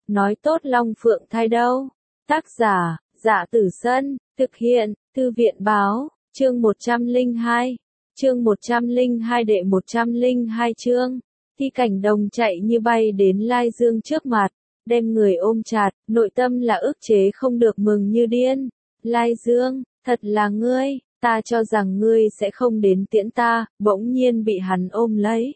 nói tốt Long Phượng thai đâu. Tác giả, Dạ Tử Sân, thực hiện, Thư viện báo, chương 102. Chương 102 đệ 102 chương. Thi Cảnh Đồng chạy như bay đến Lai Dương trước mặt, đem người ôm chặt, nội tâm là ức chế không được mừng như điên. Lai Dương, thật là ngươi, ta cho rằng ngươi sẽ không đến tiễn ta, bỗng nhiên bị hắn ôm lấy.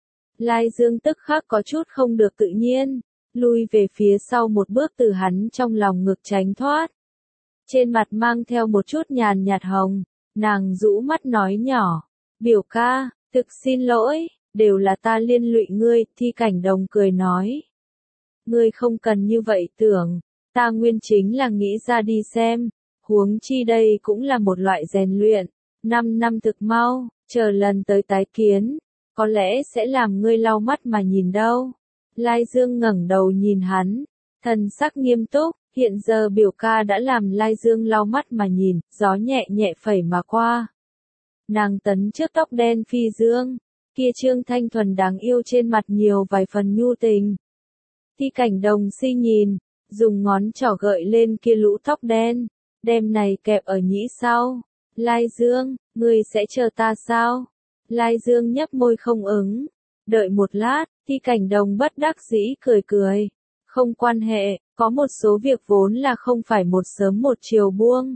Lai Dương tức khắc có chút không được tự nhiên, lui về phía sau một bước từ hắn trong lòng ngực tránh thoát. Trên mặt mang theo một chút nhàn nhạt hồng, nàng rũ mắt nói nhỏ, biểu ca, thực xin lỗi, đều là ta liên lụy ngươi. Thi Cảnh Đồng cười nói, ngươi không cần như vậy tưởng, ta nguyên chính là nghĩ ra đi xem, huống chi đây cũng là một loại rèn luyện, 5 năm thực mau, chờ lần tới tái kiến, có lẽ sẽ làm ngươi lau mắt mà nhìn đâu. Lai Dương ngẩng đầu nhìn hắn, thần sắc nghiêm túc, hiện giờ biểu ca đã làm Lai Dương lau mắt mà nhìn, gió nhẹ nhẹ phẩy mà qua. Nàng tấn trước tóc đen phi dương, kia trương thanh thuần đáng yêu trên mặt nhiều vài phần nhu tình. Thi Cảnh Đồng si nhìn, dùng ngón trỏ gợi lên kia lũ tóc đen, đem này kẹp ở nhĩ sau. Lai Dương, ngươi sẽ chờ ta sao? Lai Dương nhấp môi không ứng. Đợi một lát, Thi Cảnh Đồng bất đắc dĩ cười cười. Không quan hệ, có một số việc vốn là không phải một sớm một chiều buông.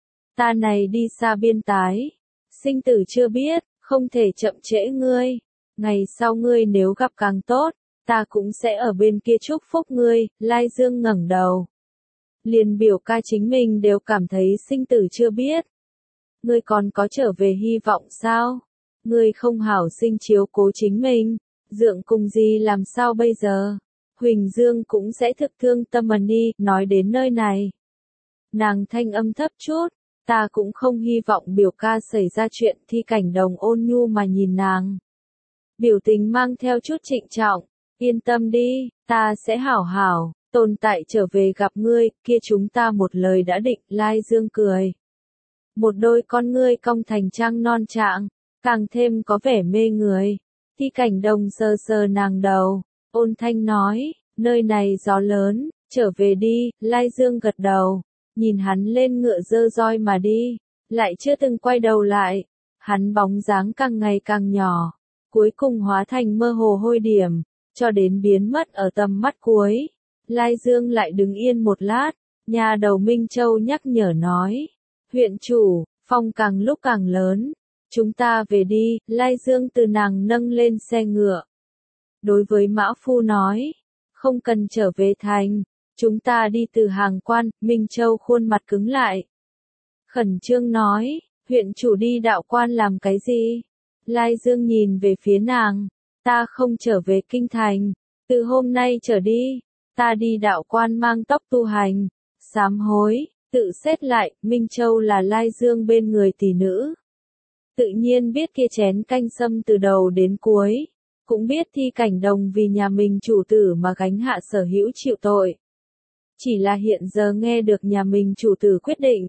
Ta này đi xa biên tái, sinh tử chưa biết, không thể chậm trễ ngươi. Ngày sau ngươi nếu gặp càng tốt, ta cũng sẽ ở bên kia chúc phúc ngươi. Lai Dương ngẩng đầu. Liền biểu ca chính mình đều cảm thấy sinh tử chưa biết. Ngươi còn có trở về hy vọng sao? Ngươi không hảo sinh chiếu cố chính mình, dượng cùng gì làm sao bây giờ? Huỳnh Dương cũng sẽ thực thương tâm mà đi. Nói đến nơi này, nàng thanh âm thấp chút, ta cũng không hy vọng biểu ca xảy ra chuyện. Thi Cảnh Đồng ôn nhu mà nhìn nàng, biểu tình mang theo chút trịnh trọng, yên tâm đi, ta sẽ hảo hảo tồn tại trở về gặp ngươi, kia chúng ta một lời đã định. Lai Dương cười, một đôi con ngươi cong thành trăng non trạng, càng thêm có vẻ mê người. Thi Cảnh Đồng sờ sờ nàng đầu, ôn thanh nói, nơi này gió lớn, trở về đi. Lai Dương gật đầu, nhìn hắn lên ngựa dơ roi mà đi, lại chưa từng quay đầu lại. Hắn bóng dáng càng ngày càng nhỏ, cuối cùng hóa thành mơ hồ hôi điểm, cho đến biến mất ở tầm mắt cuối. Lai Dương lại đứng yên một lát, nhà đầu Minh Châu nhắc nhở nói, huyện chủ, phong càng lúc càng lớn, chúng ta về đi. Lai Dương từ nàng nâng lên xe ngựa, đối với Mã Phu nói, không cần trở về thành, chúng ta đi từ hàng quan. Minh Châu khuôn mặt cứng lại, khẩn trương nói, huyện chủ đi đạo quan làm cái gì? Lai Dương nhìn về phía nàng, ta không trở về kinh thành, từ hôm nay trở đi, ta đi đạo quan mang tóc tu hành, sám hối. Tự xét lại, Minh Châu là Lai Dương bên người tỷ nữ, tự nhiên biết kia chén canh sâm từ đầu đến cuối, cũng biết Thi Cảnh Đồng vì nhà mình chủ tử mà gánh hạ sở hữu chịu tội. Chỉ là hiện giờ nghe được nhà mình chủ tử quyết định,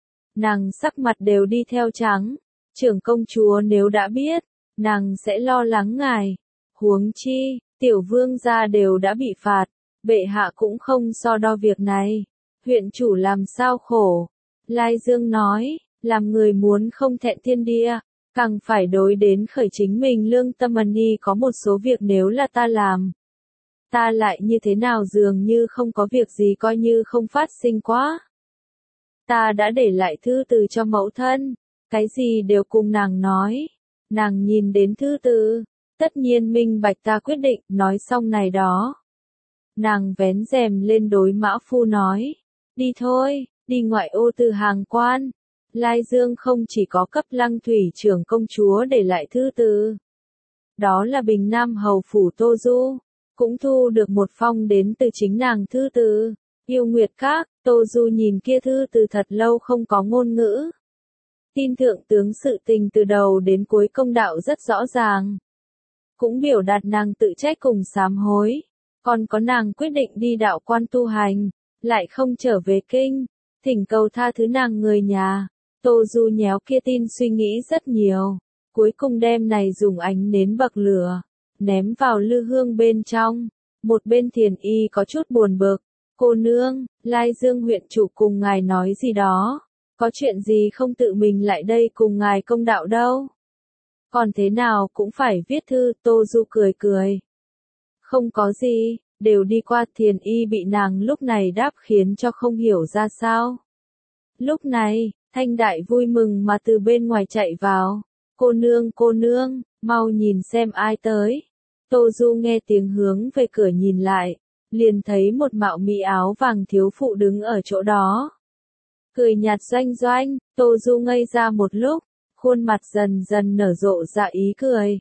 nàng sắc mặt đều đi theo trắng. Trưởng công chúa nếu đã biết, nàng sẽ lo lắng ngài. Huống chi, tiểu vương gia đều đã bị phạt, bệ hạ cũng không so đo việc này. Huyện chủ làm sao khổ? Lai Dương nói, làm người muốn không thẹn thiên địa, càng phải đối đến khởi chính mình lương tâm đi. Có một số việc nếu là ta làm, ta lại như thế nào dường như không có việc gì coi như không phát sinh quá. Ta đã để lại thư từ cho mẫu thân, cái gì đều cùng nàng nói. Nàng nhìn đến thư từ, tất nhiên minh bạch ta quyết định. Nói xong này đó, nàng vén rèm lên đối Mã Phu nói, đi thôi, đi ngoại ô từ hàng quan. Lai Dương không chỉ có cấp Lăng Thủy trưởng công chúa để lại thư từ, đó là Bình Nam hầu phủ Tô Du, cũng thu được một phong đến từ chính nàng thư từ. Yêu Nguyệt Các. Tô Du nhìn kia thư từ thật lâu không có ngôn ngữ. Tin thượng tướng sự tình từ đầu đến cuối công đạo rất rõ ràng, cũng biểu đạt nàng tự trách cùng sám hối, còn có nàng quyết định đi đạo quan tu hành, lại không trở về kinh, thỉnh cầu tha thứ nàng người nhà. Tô Du nhéo kia tin suy nghĩ rất nhiều, cuối cùng đem này dùng ánh nến bậc lửa, ném vào lư hương bên trong. Một bên Thiền Y có chút buồn bực, cô nương, Lai Dương huyện chủ cùng ngài nói gì đó, có chuyện gì không tự mình lại đây cùng ngài công đạo đâu. Còn thế nào cũng phải viết thư, Tô Du cười cười. Không có gì, đều đi qua. Thiền Y bị nàng lúc này đáp khiến cho không hiểu ra sao. Lúc này, Thanh Đại vui mừng mà từ bên ngoài chạy vào. Cô nương, mau nhìn xem ai tới. Tô Du nghe tiếng hướng về cửa nhìn lại, liền thấy một mạo mỹ áo vàng thiếu phụ đứng ở chỗ đó. Cười nhạt doanh doanh, Tô Du ngây ra một lúc, khuôn mặt dần dần nở rộ ra ý cười.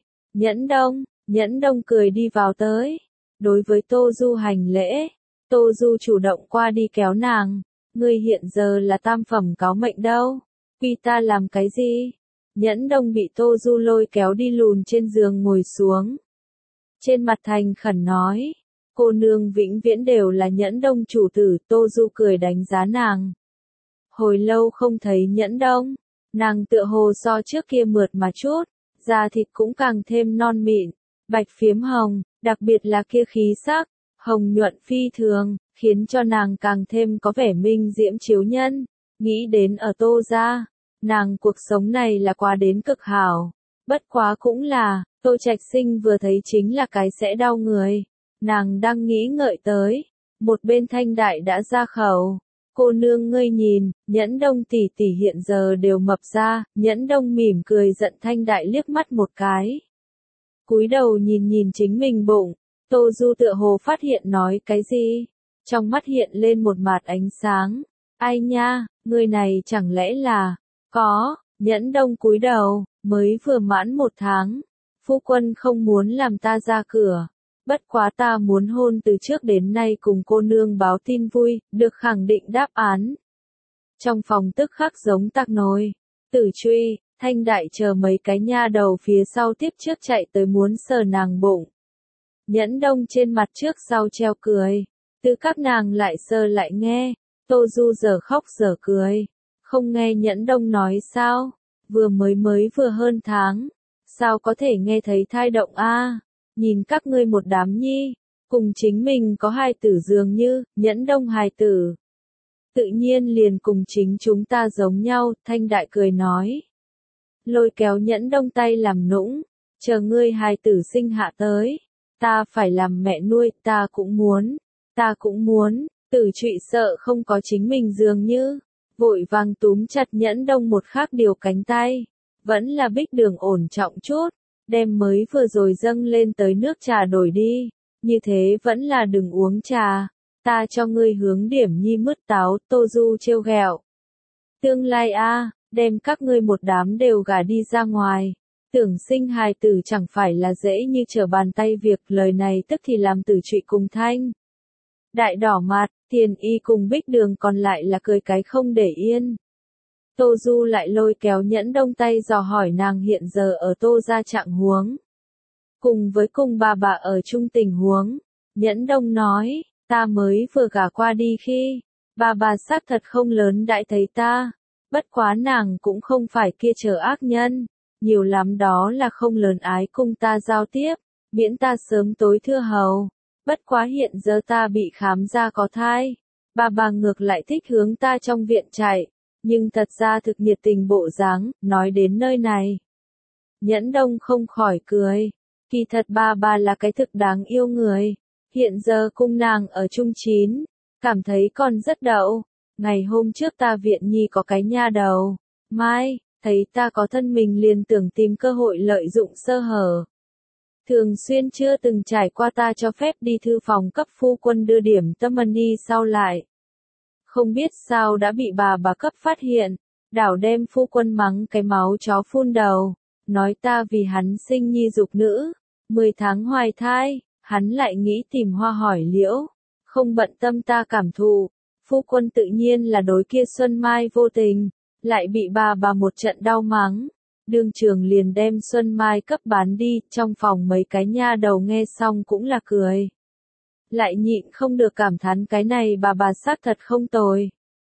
Nhẫn Đông cười đi vào tới. Đối với Tô Du hành lễ, Tô Du chủ động qua đi kéo nàng. Ngươi hiện giờ là tam phẩm cáo mệnh đâu, quy ta làm cái gì? Nhẫn Đông bị Tô Du lôi kéo đi lùn trên giường ngồi xuống. Trên mặt thành khẩn nói, cô nương vĩnh viễn đều là Nhẫn Đông chủ tử. Tô Du cười đánh giá nàng. Hồi lâu không thấy Nhẫn Đông, nàng tựa hồ so trước kia mượt mà chút, da thịt cũng càng thêm non mịn, bạch phiếm hồng, đặc biệt là kia khí sắc, hồng nhuận phi thường, khiến cho nàng càng thêm có vẻ minh diễm chiếu nhân. Nghĩ đến ở Tô gia, nàng cuộc sống này là quá đến cực hảo. Bất quá cũng là, Tô Trạch Sinh vừa thấy chính là cái sẽ đau người. Nàng đang nghĩ ngợi tới, một bên Thanh Đại đã ra khẩu. Cô nương ngươi nhìn, Nhẫn Đông tỷ tỷ hiện giờ đều mập ra. Nhẫn Đông mỉm cười giận Thanh Đại liếc mắt một cái. Cúi đầu nhìn nhìn chính mình bụng, Tô Du tựa hồ phát hiện nói cái gì, trong mắt hiện lên một mạt ánh sáng. Ai nha, người này chẳng lẽ là, có, Nhẫn Đông cúi đầu, mới vừa mãn 1 tháng, phu quân không muốn làm ta ra cửa, bất quá ta muốn hôn từ trước đến nay cùng cô nương báo tin vui, được khẳng định đáp án. Trong phòng tức khắc giống tạc nồi, Tử Truy, Thanh Đại chờ mấy cái nha đầu phía sau tiếp trước chạy tới muốn sờ nàng bụng. Nhẫn Đông trên mặt trước sau treo cười, từ các nàng lại sờ lại nghe, Tô Du giờ khóc giờ cười, không nghe Nhẫn Đông nói sao, mới vừa hơn tháng, sao có thể nghe thấy thai động a? Nhìn các ngươi một đám nhi, cùng chính mình có hài tử dường như, Nhẫn Đông hài tử. Tự nhiên liền cùng chính chúng ta giống nhau, Thanh Đại cười nói. Lôi kéo Nhẫn Đông tay làm nũng, chờ ngươi hài tử sinh hạ tới, ta phải làm mẹ nuôi, ta cũng muốn, Tử Trụy sợ không có chính mình dường như, vội vàng túm chặt Nhẫn Đông một khác điều cánh tay, vẫn là Bích Đường ổn trọng chút, đem mới vừa rồi dâng lên tới nước trà đổi đi, như thế vẫn là đừng uống trà, ta cho ngươi hướng điểm nhi mứt táo. Tô Du trêu ghẹo. Tương lai a, đem các ngươi một đám đều gả đi ra ngoài, tưởng sinh hài tử chẳng phải là dễ như trở bàn tay việc. Lời này tức thì làm Tử Trụy cùng Thanh Đại đỏ mặt, Thiền Y cùng Bích Đường còn lại là cười cái không để yên. Tô Du lại lôi kéo Nhẫn Đông tay dò hỏi nàng hiện giờ ở Tô gia trạng huống. Cùng với cùng bà ở chung tình huống, Nhẫn Đông nói, ta mới vừa gả qua đi khi, bà xác thật không lớn đãi thấy ta, bất quá nàng cũng không phải kia trở ác nhân, nhiều lắm đó là không lớn ái cùng ta giao tiếp, miễn ta sớm tối thưa hầu. Bất quá hiện giờ ta bị khám ra có thai, bà ngược lại thích hướng ta trong viện chạy, nhưng thật ra thực nhiệt tình bộ dáng. Nói đến nơi này, Nhẫn Đông không khỏi cười, kỳ thật bà là cái thực đáng yêu người, hiện giờ cung nàng ở chung 9, cảm thấy còn rất đậu. Ngày hôm trước ta viện nhi có cái nha đầu, Mai, thấy ta có thân mình liền tưởng tìm cơ hội lợi dụng sơ hở. Thường xuyên chưa từng trải qua ta cho phép đi thư phòng cấp phu quân đưa điểm tâm money sau lại. Không biết sao đã bị bà cấp phát hiện, đảo đem phu quân mắng cái máu chó phun đầu, nói ta vì hắn sinh nhi dục nữ, 10 tháng hoài thai, hắn lại nghĩ tìm hoa hỏi liễu, không bận tâm ta cảm thụ, phu quân tự nhiên là đối kia Xuân Mai vô tình, lại bị bà một trận đau mắng. Đương trường liền đem Xuân Mai cấp bán đi, trong phòng mấy cái nha đầu nghe xong cũng là cười. Lại nhịn không được cảm thán cái này bà xác thật không tồi.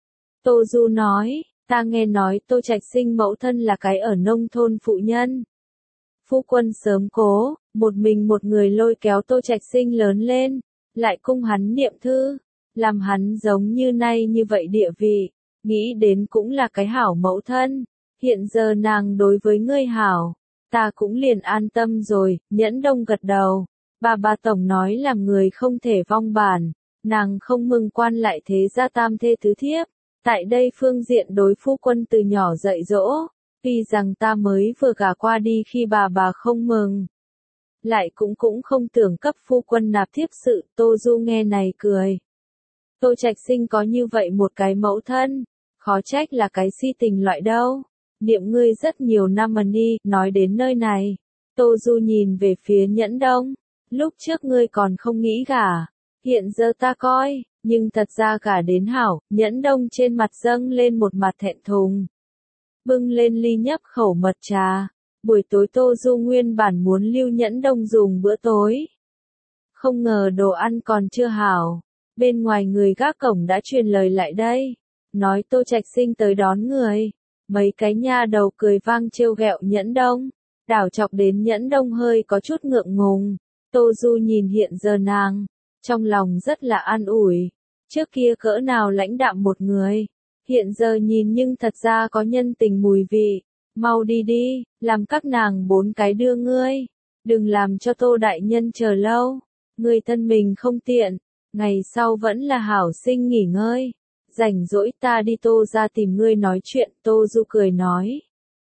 Tô Du nói, ta nghe nói Tô Trạch Sinh mẫu thân là cái ở nông thôn phụ nhân. Phu quân sớm cố, một mình một người lôi kéo Tô Trạch Sinh lớn lên, lại cung hắn niệm thư, làm hắn giống như nay như vậy địa vị, nghĩ đến cũng là cái hảo mẫu thân, hiện giờ nàng đối với ngươi hảo, ta cũng liền an tâm rồi, Nhẫn Đông gật đầu, bà tổng nói làm người không thể vong bản, nàng không mừng quan lại thế gia tam thê tứ thiếp, tại đây phương diện đối phu quân từ nhỏ dạy dỗ, tuy rằng ta mới vừa gả qua đi khi bà không mừng. Lại cũng không tưởng cấp phu quân nạp thiếp sự, Tô Du nghe này cười. Tô Trạch Sinh có như vậy một cái mẫu thân, khó trách là cái si tình loại đâu. Niệm ngươi rất nhiều năm mà đi, nói đến nơi này. Tô Du nhìn về phía Nhẫn Đông, lúc trước ngươi còn không nghĩ gả, hiện giờ ta coi, nhưng thật ra gả đến hảo, Nhẫn Đông trên mặt dâng lên một mặt thẹn thùng. Bưng lên ly nhấp khẩu mật trà. Buổi tối Tô Du nguyên bản muốn lưu Nhẫn Đông dùng bữa tối. Không ngờ đồ ăn còn chưa hảo. Bên ngoài người gác cổng đã truyền lời lại đây. Nói Tô Trạch Sinh tới đón người. Mấy cái nha đầu cười vang trêu ghẹo Nhẫn Đông. Đảo chọc đến Nhẫn Đông hơi có chút ngượng ngùng. Tô Du nhìn hiện giờ nàng. Trong lòng rất là an ủi. Trước kia cỡ nào lãnh đạm một người. Hiện giờ nhìn nhưng thật ra có nhân tình mùi vị. Mau đi đi, làm các nàng 4 cái đưa ngươi. Đừng làm cho Tô đại nhân chờ lâu. Ngươi thân mình không tiện. Ngày sau vẫn là hảo sinh nghỉ ngơi. Rảnh rỗi ta đi Tô ra tìm ngươi nói chuyện. Tô Du cười nói.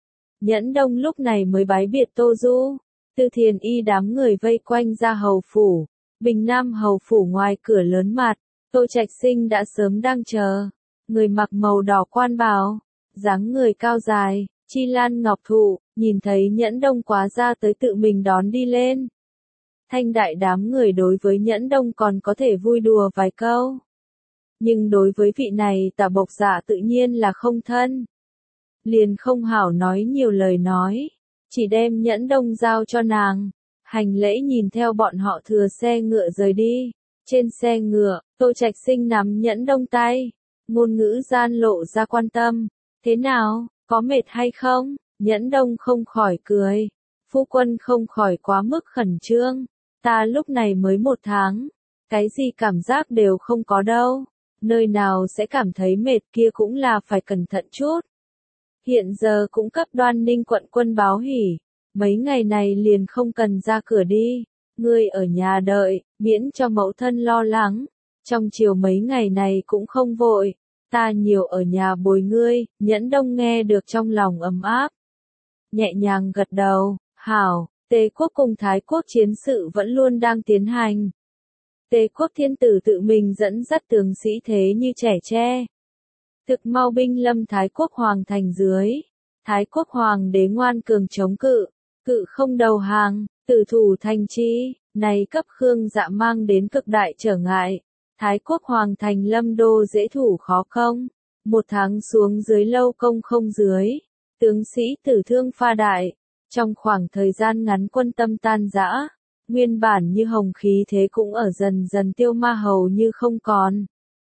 Nhẫn Đông lúc này mới bái biệt Tô Du. Tư Thiền Y đám người vây quanh ra hầu phủ. Bình Nam hầu phủ ngoài cửa lớn mặt. Tô Trạch Sinh đã sớm đang chờ. Người mặc màu đỏ quan bào. Dáng người cao dài. Chi Lan Ngọc Thụ, nhìn thấy Nhẫn Đông quá ra tới tự mình đón đi lên. Thanh đại đám người đối với Nhẫn Đông còn có thể vui đùa vài câu. Nhưng đối với vị này tả bộc dạ tự nhiên là không thân. Liền không hảo nói nhiều lời nói. Chỉ đem Nhẫn Đông giao cho nàng. Hành lễ nhìn theo bọn họ thừa xe ngựa rời đi. Trên xe ngựa, Tô Trạch Sinh nắm Nhẫn Đông tay. Ngôn ngữ gian lộ ra quan tâm. Thế nào? Có mệt hay không? Nhẫn Đông không khỏi cười. Phu quân không khỏi quá mức khẩn trương. Ta lúc này mới 1 tháng. Cái gì cảm giác đều không có đâu. Nơi nào sẽ cảm thấy mệt kia cũng là phải cẩn thận chút. Hiện giờ cũng cấp Đoan Ninh quận quân báo hỉ. Mấy ngày này liền không cần ra cửa đi. Ngươi ở nhà đợi, miễn cho mẫu thân lo lắng. Trong chiều mấy ngày này cũng không vội. Ta nhiều ở nhà bồi ngươi, Nhẫn Đông nghe được trong lòng ấm áp. Nhẹ nhàng gật đầu, hảo, Tề quốc cùng Thái quốc chiến sự vẫn luôn đang tiến hành. Tề quốc thiên tử tự mình dẫn dắt tướng sĩ thế như trẻ tre. Thực mau binh lâm Thái quốc hoàng thành dưới. Thái quốc hoàng đế ngoan cường chống cự, cự không đầu hàng, tử thủ thành chi, này cấp Khương Dạ mang đến cực đại trở ngại. Thái quốc hoàng thành lâm đô dễ thủ khó không, 1 tháng xuống dưới lâu công không dưới, tướng sĩ tử thương pha đại, trong khoảng thời gian ngắn quân tâm tan rã, nguyên bản như hồng khí thế cũng ở dần dần tiêu ma hầu như không còn.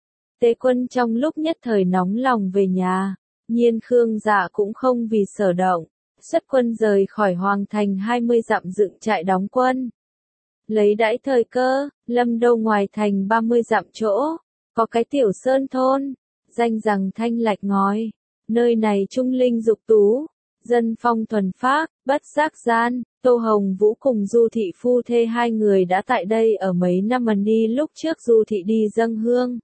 Tế quân trong lúc nhất thời nóng lòng về nhà, nhiên Khương Dạ cũng không vì sở động, xuất quân rời khỏi hoàng thành 20 dặm dựng trại đóng quân. Lấy đãi thời cơ, lâm đô ngoài thành 30 dặm chỗ, có cái tiểu sơn thôn, danh rằng thanh lạch ngói, nơi này trung linh dục tú, dân phong thuần phác, bất giác gian, Tô Hồng Vũ cùng Du Thị phu thê 2 người đã tại đây ở mấy năm ẩn đi lúc trước Du Thị đi dâng hương.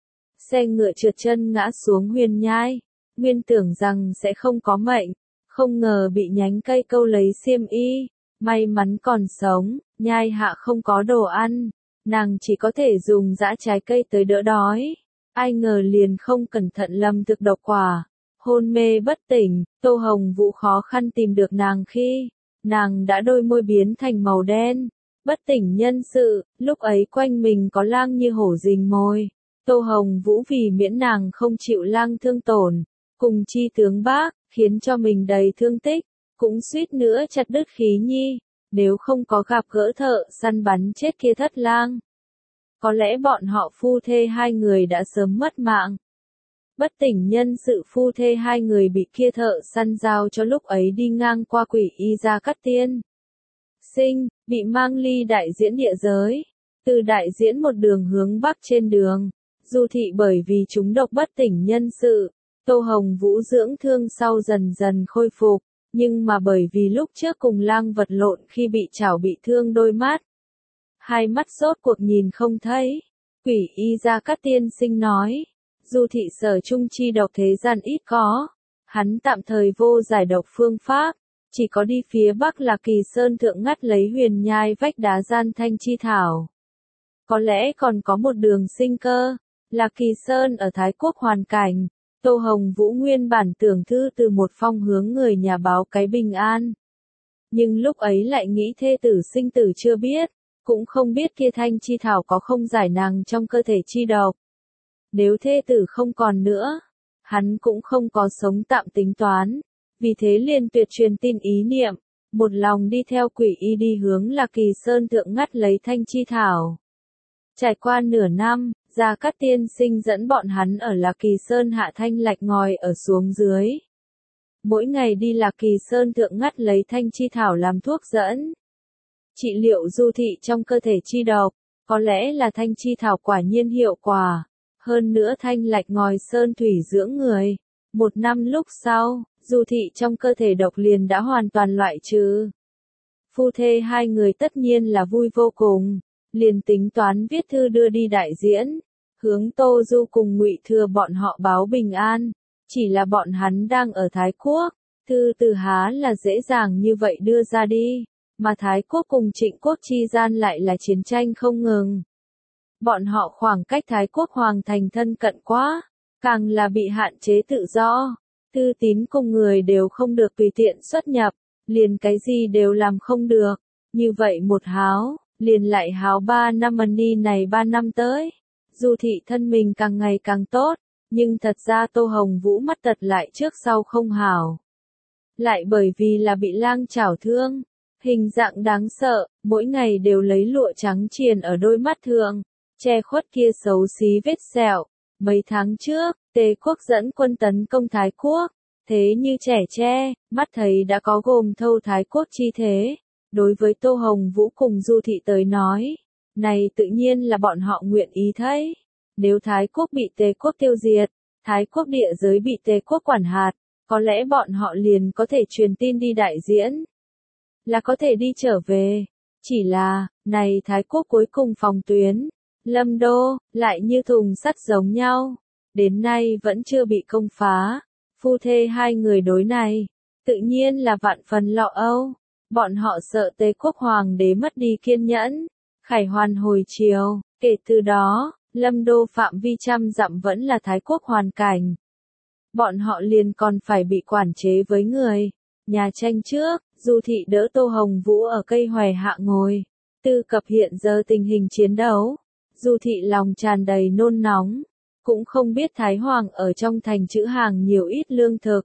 Xe ngựa trượt chân ngã xuống huyền nhai, nguyên tưởng rằng sẽ không có mệnh, không ngờ bị nhánh cây câu lấy xiêm y. May mắn còn sống, nhai hạ không có đồ ăn, nàng chỉ có thể dùng dã trái cây tới đỡ đói. Ai ngờ liền không cẩn thận lâm thực độc quả, hôn mê bất tỉnh, Tô Hồng Vũ khó khăn tìm được nàng khi, nàng đã đôi môi biến thành màu đen, bất tỉnh nhân sự, lúc ấy quanh mình có lang như hổ rình mồi. Tô Hồng Vũ vì miễn nàng không chịu lang thương tổn, cùng chi tướng bác, khiến cho mình đầy thương tích. Cũng suýt nữa chặt đứt khí nhi, nếu không có gặp gỡ thợ săn bắn chết kia thất lang. Có lẽ bọn họ phu thê 2 người đã sớm mất mạng. Bất tỉnh nhân sự phu thê 2 người bị kia thợ săn giao cho lúc ấy đi ngang qua quỷ y Gia Cát Tiên. Sinh, bị mang ly đại diễn địa giới. Từ Đại Diễn một đường hướng bắc trên đường, Du Thị bởi vì trúng độc bất tỉnh nhân sự, Tô Hồng Vũ dưỡng thương sau dần dần khôi phục, nhưng mà bởi vì lúc trước cùng Lang vật lộn khi bị chảo bị thương đôi mắt. Hai mắt rốt cuộc nhìn không thấy. Quỷ y Gia Cát tiên sinh nói, Du Thị sở trung chi độc thế gian ít có, hắn tạm thời vô giải độc phương pháp, chỉ có đi phía bắc là Kỳ Sơn thượng ngắt lấy huyền nhai vách đá gian thanh chi thảo. Có lẽ còn có một đường sinh cơ, là Kỳ Sơn ở Thái Quốc hoàn cảnh. Tô Hồng Vũ nguyên bản tưởng thư từ một phong hướng người nhà báo cái bình an. Nhưng lúc ấy lại nghĩ thê tử sinh tử chưa biết, cũng không biết kia thanh chi thảo có không giải nàng trong cơ thể chi độc. Nếu thê tử không còn nữa, hắn cũng không có sống tạm tính toán, vì thế liền tuyệt truyền tin ý niệm, một lòng đi theo quỷ y đi hướng là Kỳ Sơn thượng ngắt lấy thanh chi thảo. Trải qua nửa năm, Gia Cát tiên sinh dẫn bọn hắn ở Lạc Kỳ Sơn hạ thanh lạch ngòi ở xuống dưới. Mỗi ngày đi Lạc Kỳ Sơn thượng ngắt lấy thanh chi thảo làm thuốc dẫn. Trị liệu Du Thị trong cơ thể chi độc, có lẽ là thanh chi thảo quả nhiên hiệu quả. Hơn nữa thanh lạch ngòi sơn thủy dưỡng người. Một năm lúc sau, Du Thị trong cơ thể độc liền đã hoàn toàn loại trừ. Phu thê hai người tất nhiên là vui vô cùng. Liền tính toán viết thư đưa đi Đại Diễn, hướng Tô Du cùng Ngụy Thừa bọn họ báo bình an, chỉ là bọn hắn đang ở Thái Quốc, thư từ há là dễ dàng như vậy đưa ra đi, mà Thái Quốc cùng Trịnh Quốc chi gian lại là chiến tranh không ngừng. Bọn họ khoảng cách Thái Quốc hoàng thành thân cận quá, càng là bị hạn chế tự do, thư tín cùng người đều không được tùy tiện xuất nhập, liền cái gì đều làm không được, như vậy một háo. Liền lại háo 3 năm đi này 3 năm tới. Du Thị thân mình càng ngày càng tốt, nhưng thật ra Tô Hồng Vũ mắt tật lại trước sau không hảo. Lại bởi vì là bị lang chảo thương, hình dạng đáng sợ, mỗi ngày đều lấy lụa trắng triền ở đôi mắt thường, che khuất kia xấu xí vết sẹo. Mấy tháng trước, Tề Quốc dẫn quân tấn công Thái Quốc, thế như trẻ tre, mắt thấy đã có gồm thâu Thái Quốc chi thế. Đối với Tô Hồng Vũ cùng Du Thị tới nói, này tự nhiên là bọn họ nguyện ý thấy. Nếu Thái Quốc bị Tề Quốc tiêu diệt, Thái Quốc địa giới bị Tề Quốc quản hạt, có lẽ bọn họ liền có thể truyền tin đi Đại Diễn. Là có thể đi trở về. Chỉ là, này Thái Quốc cuối cùng phòng tuyến, Lâm Đô, lại như thùng sắt giống nhau. Đến nay vẫn chưa bị công phá. Phu thê hai người đối này, tự nhiên là vạn phần lo âu. Bọn họ sợ Tề Quốc hoàng đế mất đi kiên nhẫn, khải hoàn hồi chiều, kể từ đó, Lâm Đô phạm vi trăm dặm vẫn là Thái Quốc hoàn cảnh. Bọn họ liền còn phải bị quản chế với người. Nhà tranh trước, Du Thị đỡ Tô Hồng Vũ ở cây hòe hạ ngồi. Tư cập hiện giờ tình hình chiến đấu, Du Thị lòng tràn đầy nôn nóng, cũng không biết Thái Hoàng ở trong thành trữ hàng nhiều ít lương thực.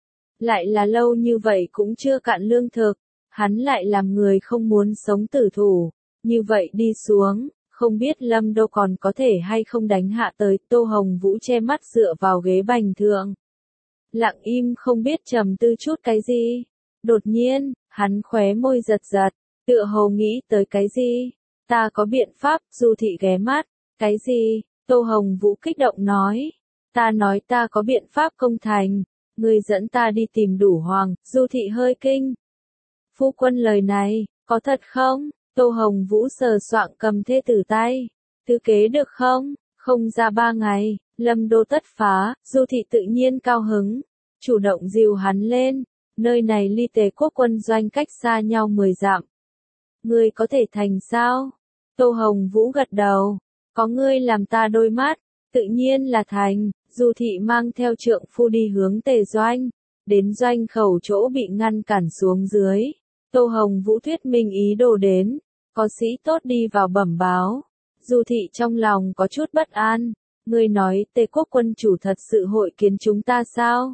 Lại là lâu như vậy cũng chưa cạn lương thực. Hắn lại làm người không muốn sống tử thủ, như vậy đi xuống, không biết Lâm Đô còn có thể hay không đánh hạ tới. Tô Hồng Vũ che mắt dựa vào ghế bành thượng. Lặng im không biết trầm tư chút cái gì. Đột nhiên, hắn khóe môi giật giật, tựa hồ nghĩ tới cái gì. Ta có biện pháp. Du Thị ghé mắt. Cái gì? Tô Hồng Vũ kích động nói. Ta nói ta có biện pháp công thành. Người dẫn ta đi tìm Đủ Hoàng. Du Thị hơi kinh. Phu quân lời này, có thật không? Tô Hồng Vũ sờ soạng cầm thê tử tay. Tư kế được không? Không ra 3 ngày, Lâm Đô tất phá. Du Thị tự nhiên cao hứng, chủ động dìu hắn lên. Nơi này ly Tề Quốc quân doanh cách xa nhau 10 dặm. Ngươi có thể thành sao? Tô Hồng Vũ gật đầu. Có ngươi làm ta đôi mắt, tự nhiên là thành. Du Thị mang theo trượng phu đi hướng Tề doanh. Đến doanh khẩu chỗ bị ngăn cản xuống dưới. Tô Hồng Vũ thuyết minh ý đồ đến, có sĩ tốt đi vào bẩm báo. Du Thị trong lòng có chút bất an, ngươi nói Tề Quốc quân chủ thật sự hội kiến chúng ta sao?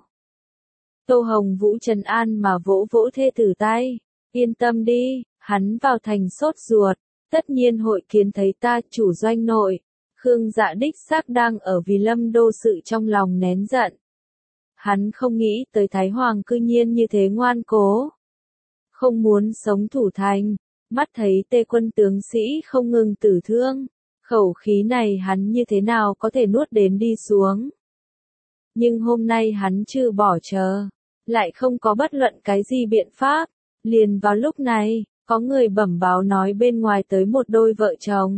Tô Hồng Vũ trấn an mà vỗ vỗ thê tử tay, yên tâm đi, hắn vào thành sốt ruột, tất nhiên hội kiến thấy ta. Chủ doanh nội, Khương Dạ đích xác đang ở vì Lâm Đô sự trong lòng nén giận. Hắn không nghĩ tới Thái Hoàng cư nhiên như thế ngoan cố. Không muốn sống thủ thành, Mắt thấy Tề quân tướng sĩ không ngừng tử thương, khẩu khí này hắn như thế nào có thể nuốt đến đi xuống. Nhưng hôm nay hắn trừ bỏ chờ, lại không có bất luận cái gì biện pháp. Liền vào lúc này, có người bẩm báo nói bên ngoài tới một đôi vợ chồng.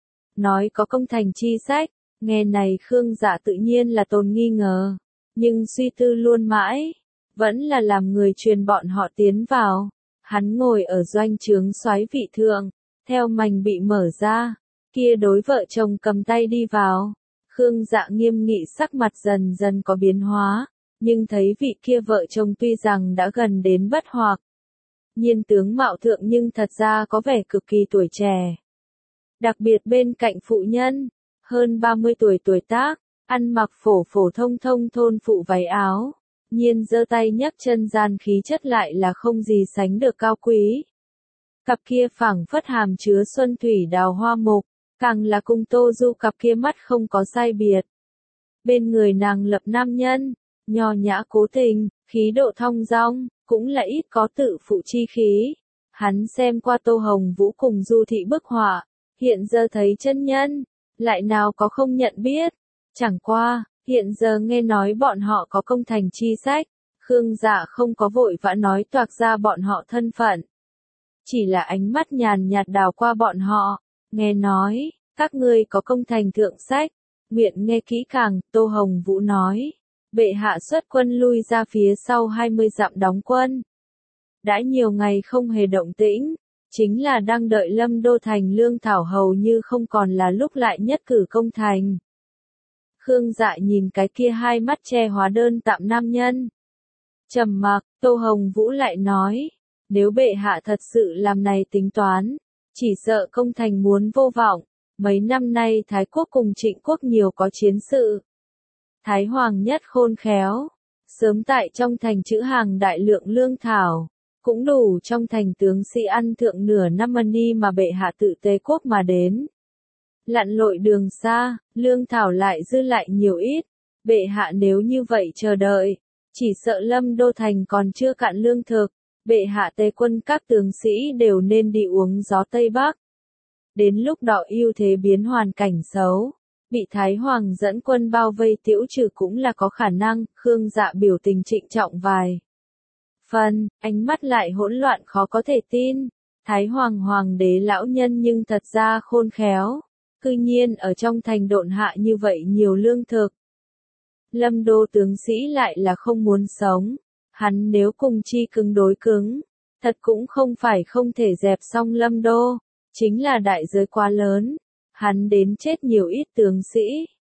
Nói có công thành chi sách, nghe này Khương Dạ tự nhiên là tồn nghi ngờ. Nhưng suy tư luôn mãi, vẫn là làm người truyền bọn họ tiến vào. Hắn ngồi ở doanh trướng soái vị thượng, theo mành bị mở ra, kia đối vợ chồng cầm tay đi vào. Khương Dạ nghiêm nghị sắc mặt dần dần có biến hóa, nhưng thấy vị kia vợ chồng tuy rằng đã gần đến bất hoặc. Nhiên tướng mạo thượng nhưng thật ra có vẻ cực kỳ tuổi trẻ. Đặc biệt bên cạnh phụ nhân, hơn 30 tuổi tuổi tác, ăn mặc phổ phổ thông thông thôn phụ váy áo. Nhiên giơ tay nhấc chân gian khí chất lại là không gì sánh được cao quý. Cặp kia phảng phất hàm chứa xuân thủy đào hoa mục, càng là cùng Tô Du cặp kia mắt không có sai biệt. Bên người nàng lập nam nhân, nho nhã cố tình, khí độ thong dong, cũng là ít có tự phụ chi khí. Hắn xem qua Tô Hồng Vũ cùng Du Thị bức họa, hiện giờ thấy chân nhân, lại nào có không nhận biết. Chẳng qua, hiện giờ nghe nói bọn họ có công thành chi sách, Khương Dạ không có vội vã nói toạc ra bọn họ thân phận. Chỉ là ánh mắt nhàn nhạt đào qua bọn họ, nghe nói, các ngươi có công thành thượng sách, nguyện nghe kỹ càng. Tô Hồng Vũ nói, bệ hạ xuất quân lui ra phía sau 20 dặm đóng quân. Đã nhiều ngày không hề động tĩnh, chính là đang đợi Lâm Đô thành lương thảo hầu như không còn là lúc lại nhất cử công thành. Khương Dạ nhìn cái kia hai mắt che hóa đơn tạm nam nhân. Trầm mặc, Tô Hồng Vũ lại nói, nếu bệ hạ thật sự làm này tính toán, chỉ sợ công thành muốn vô vọng. Mấy năm nay Thái Quốc cùng Trịnh Quốc nhiều có chiến sự. Thái Hoàng nhất khôn khéo, sớm tại trong thành trữ hàng đại lượng lương thảo, cũng đủ trong thành tướng sĩ ăn thượng nửa năm money mà bệ hạ tự Tề Quốc mà đến. Lặn lội đường xa, lương thảo lại dư lại nhiều ít, bệ hạ nếu như vậy chờ đợi, chỉ sợ Lâm Đô thành còn chưa cạn lương thực, bệ hạ Tề quân các tướng sĩ đều nên đi uống gió Tây Bắc. Đến lúc đó ưu thế biến hoàn cảnh xấu, bị Thái Hoàng dẫn quân bao vây tiễu trừ cũng là có khả năng. Khương Dạ biểu tình trịnh trọng vài phần, ánh mắt lại hỗn loạn khó có thể tin. Thái Hoàng hoàng đế lão nhân nhưng thật ra khôn khéo, cư nhiên ở trong thành độn hạ như vậy nhiều lương thực. Lâm Đô tướng sĩ lại là không muốn sống, hắn nếu cùng chi cứng đối cứng, thật cũng không phải không thể dẹp xong Lâm Đô, chính là đại giới quá lớn, hắn đến chết nhiều ít tướng sĩ.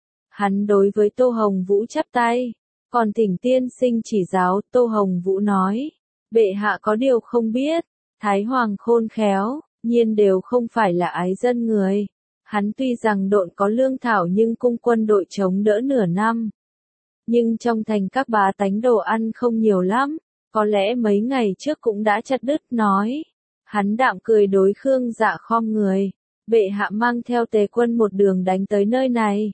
Hắn đối với Tô Hồng Vũ chắp tay, còn thỉnh tiên sinh chỉ giáo. Tô Hồng Vũ nói, bệ hạ có điều không biết, Thái Hoàng khôn khéo, nhiên đều không phải là ái dân người. Hắn tuy rằng độn có lương thảo nhưng cung quân đội chống đỡ nửa năm. Nhưng trong thành các bá tánh đồ ăn không nhiều lắm, có lẽ mấy ngày trước cũng đã chặt đứt nói. Hắn đạm cười đối Khương Dạ khom người, bệ hạ mang theo Tề quân một đường đánh tới nơi này.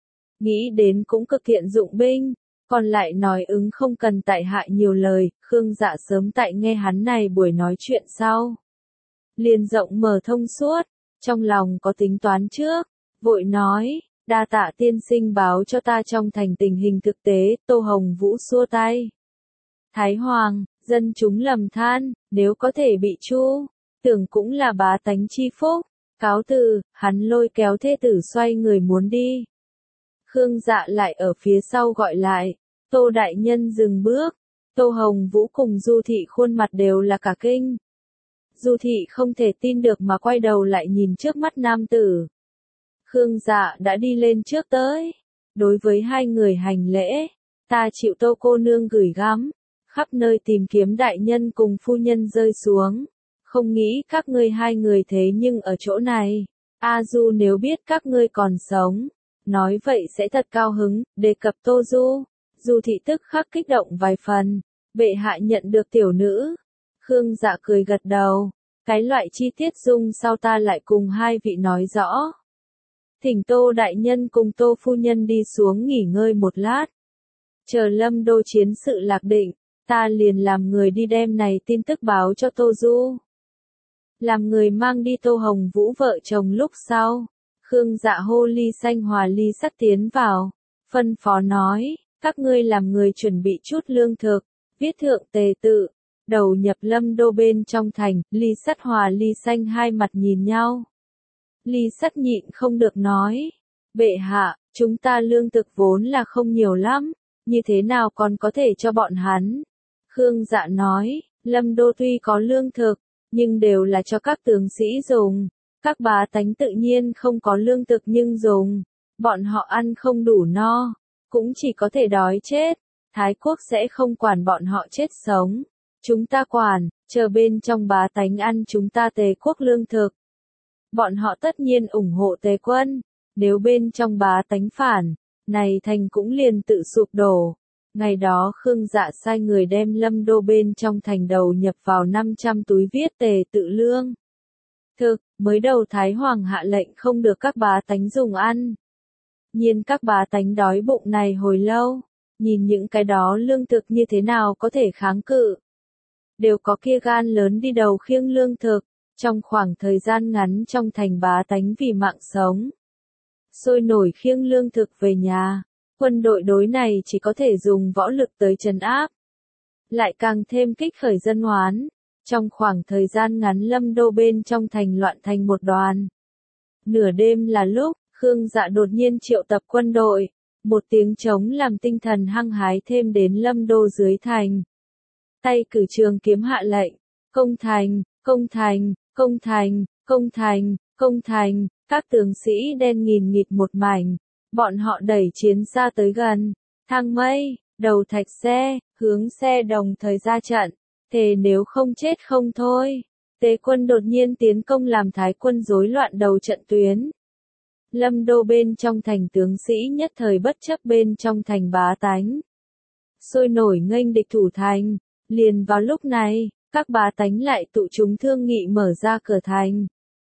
Nghĩ đến cũng cực thiện dụng binh, còn lại nói ứng không cần tại hạ nhiều lời. Khương Dạ sớm tại nghe hắn này buổi nói chuyện sau, liền rộng mở thông suốt, trong lòng có tính toán trước, vội nói, đa tạ tiên sinh báo cho ta trong thành tình hình thực tế. Tô Hồng Vũ xua tay. Thái Hoàng, dân chúng lầm than, nếu có thể bị chu, tưởng cũng là bá tánh chi phúc. Cáo từ, hắn lôi kéo thê tử xoay người muốn đi. Khương Dạ lại ở phía sau gọi lại, Tô đại nhân dừng bước. Tô Hồng Vũ cùng Du Thị khuôn mặt đều là cả kinh. Du Thị không thể tin được mà quay đầu lại nhìn trước mắt nam tử. Khương Dạ đã đi lên trước tới, đối với hai người hành lễ, ta chịu Tô cô nương gửi gắm, khắp nơi tìm kiếm đại nhân cùng phu nhân rơi xuống. Không nghĩ các ngươi hai người thế nhưng ở chỗ này. A Du nếu biết các ngươi còn sống, nói vậy sẽ thật cao hứng. Đề cập Tô Du, Du Thị tức khắc kích động vài phần. Bệ hạ nhận được tiểu nữ. Khương Dạ cười gật đầu. Cái loại chi tiết dung sau ta lại cùng hai vị nói rõ. Thỉnh Tô đại nhân cùng Tô phu nhân đi xuống nghỉ ngơi một lát. Chờ Lâm Đô chiến sự lạc định, ta liền làm người đi đem này tin tức báo cho Tô Du. làm người mang đi Tô Hồng Vũ vợ chồng lúc sau. Khương Dạ hô Ly Xanh Hòa Ly Sắt tiến vào, phân phó nói, các ngươi làm người chuẩn bị chút lương thực, viết thượng tề tự, đầu nhập Lâm Đô bên trong thành. Ly Sắt Hòa Ly Xanh hai mặt nhìn nhau. Ly Sắt nhịn không được nói, bệ hạ, chúng ta lương thực vốn là không nhiều lắm, như thế nào còn có thể cho bọn hắn. Khương Dạ nói, Lâm Đô tuy có lương thực, nhưng đều là cho các tướng sĩ dùng, các bá tánh tự nhiên không có lương thực nhưng dùng, bọn họ ăn không đủ no, cũng chỉ có thể đói chết, Thái quốc sẽ không quản bọn họ chết sống, chúng ta quản, chờ bên trong bá tánh ăn chúng ta Tề quốc lương thực. Bọn họ tất nhiên ủng hộ Tề quân, nếu bên trong bá tánh phản, này thành cũng liền tự sụp đổ. Ngày đó Khương Dạ sai người đem Lâm Đô bên trong thành đầu nhập vào 500 túi viết tề tự lương. Thực, mới đầu Thái Hoàng hạ lệnh không được các bá tánh dùng ăn. Nhiên các bá tánh đói bụng này hồi lâu, nhìn những cái đó lương thực như thế nào có thể kháng cự. Đều có kia gan lớn đi đầu khiêng lương thực, trong khoảng thời gian ngắn trong thành bá tánh vì mạng sống. Sôi nổi khiêng lương thực về nhà. Quân đội đối này chỉ có thể dùng võ lực tới trấn áp. Lại càng thêm kích khởi dân oán. Trong khoảng thời gian ngắn Lâm Đô bên trong thành loạn thành một đoàn. Nửa đêm là lúc, Khương Dạ đột nhiên triệu tập quân đội. Một tiếng trống làm tinh thần hăng hái thêm đến Lâm Đô dưới thành. Tay cử trường kiếm hạ lệnh. Công thành, công thành, công thành, công thành, công thành. Các tướng sĩ đen nghìn nghịt một mảnh. Bọn họ đẩy chiến xa tới gần, thang mây, đầu thạch xe, hướng xe đồng thời ra trận, thề nếu không chết không thôi. Tề quân đột nhiên tiến công làm Thái quân rối loạn đầu trận tuyến. Lâm Đô bên trong thành tướng sĩ nhất thời bất chấp bên trong thành bá tánh. Sôi nổi nghênh địch thủ thành, liền vào lúc này, các bá tánh lại tụ chúng thương nghị mở ra cửa thành.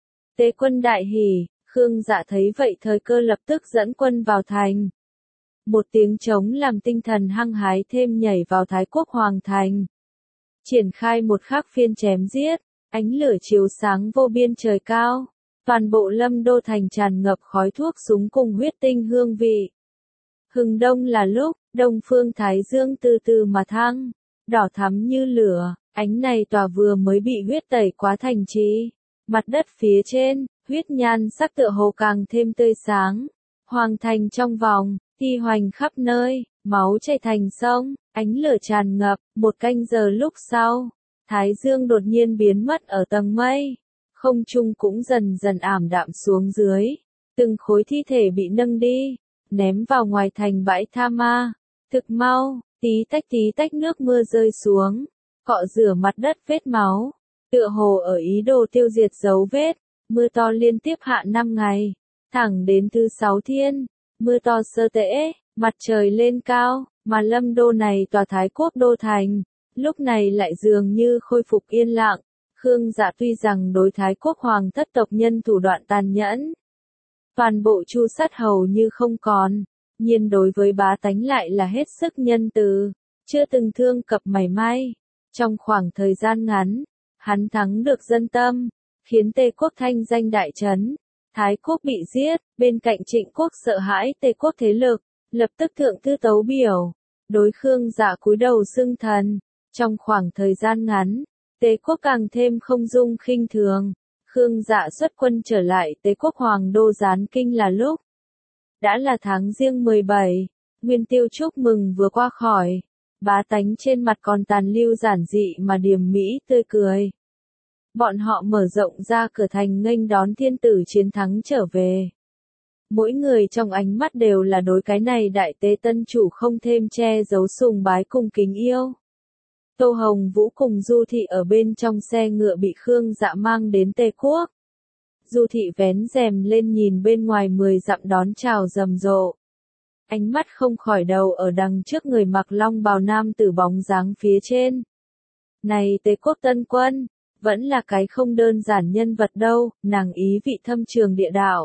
Tề quân đại hỉ. Khương Dạ thấy vậy thời cơ lập tức dẫn quân vào thành. Một tiếng trống làm tinh thần hăng hái thêm nhảy vào Thái quốc hoàng thành. Triển khai một khắc phiên chém giết, ánh lửa chiếu sáng vô biên trời cao. Toàn bộ Lâm Đô thành tràn ngập khói thuốc súng cùng huyết tinh hương vị. Hừng đông là lúc, đông phương thái dương từ từ mà thăng, đỏ thắm như lửa, ánh này tỏa vừa mới bị huyết tẩy quá thành trì. Mặt đất phía trên, huyết nhan sắc tựa hồ càng thêm tươi sáng. Hoàng thành trong vòng, thi hoành khắp nơi, máu chảy thành sông, ánh lửa tràn ngập. Một canh giờ lúc sau, Thái dương đột nhiên biến mất ở tầng mây. Không trung cũng dần dần ảm đạm xuống dưới. Từng khối thi thể bị nâng đi, ném vào ngoài thành bãi tha ma. Thực mau, tí tách nước mưa rơi xuống, cọ rửa mặt đất vết máu. Tựa hồ ở ý đồ tiêu diệt dấu vết, mưa to liên tiếp hạ 5 ngày, thẳng đến thứ 6 thiên, mưa to sơ tễ, mặt trời lên cao, mà Lâm Đô này tòa Thái quốc đô thành, lúc này lại dường như khôi phục yên lặng. Khương Dạ tuy rằng đối Thái quốc hoàng thất tộc nhân thủ đoạn tàn nhẫn, toàn bộ tru sát hầu như không còn, nhiên đối với bá tánh lại là hết sức nhân từ, chưa từng thương cập mảy may. Trong khoảng thời gian ngắn, hắn thắng được dân tâm, khiến Tề quốc thanh danh đại trấn. Thái quốc bị giết, bên cạnh Trịnh quốc sợ hãi Tề quốc thế lực, lập tức thượng thư tấu biểu, đối Khương Dạ cúi đầu xưng thần. Trong khoảng thời gian ngắn, Tề quốc càng thêm không dung khinh thường. Khương Dạ xuất quân trở lại Tề quốc hoàng đô Gián Kinh là lúc đã là tháng Giêng 17, Nguyên Tiêu chúc mừng vừa qua khỏi, bá tánh trên mặt còn tàn lưu giản dị mà điềm mỹ tươi cười. Bọn họ mở rộng ra cửa thành nghênh đón thiên tử chiến thắng trở về. Mỗi người trong ánh mắt đều là đối cái này đại tế tân chủ không thêm che giấu sùng bái cùng kính yêu. Tô Hồng Vũ cùng Du Thị ở bên trong xe ngựa bị Khương Dạ mang đến Tề quốc. Du Thị vén rèm lên nhìn bên ngoài 10 dặm đón chào rầm rộ. Ánh mắt không khỏi đầu ở đằng trước người mặc long bào nam tử bóng dáng phía trên. Này Tề quốc tân quân, vẫn là cái không đơn giản nhân vật đâu, nàng ý vị thâm trường địa đạo.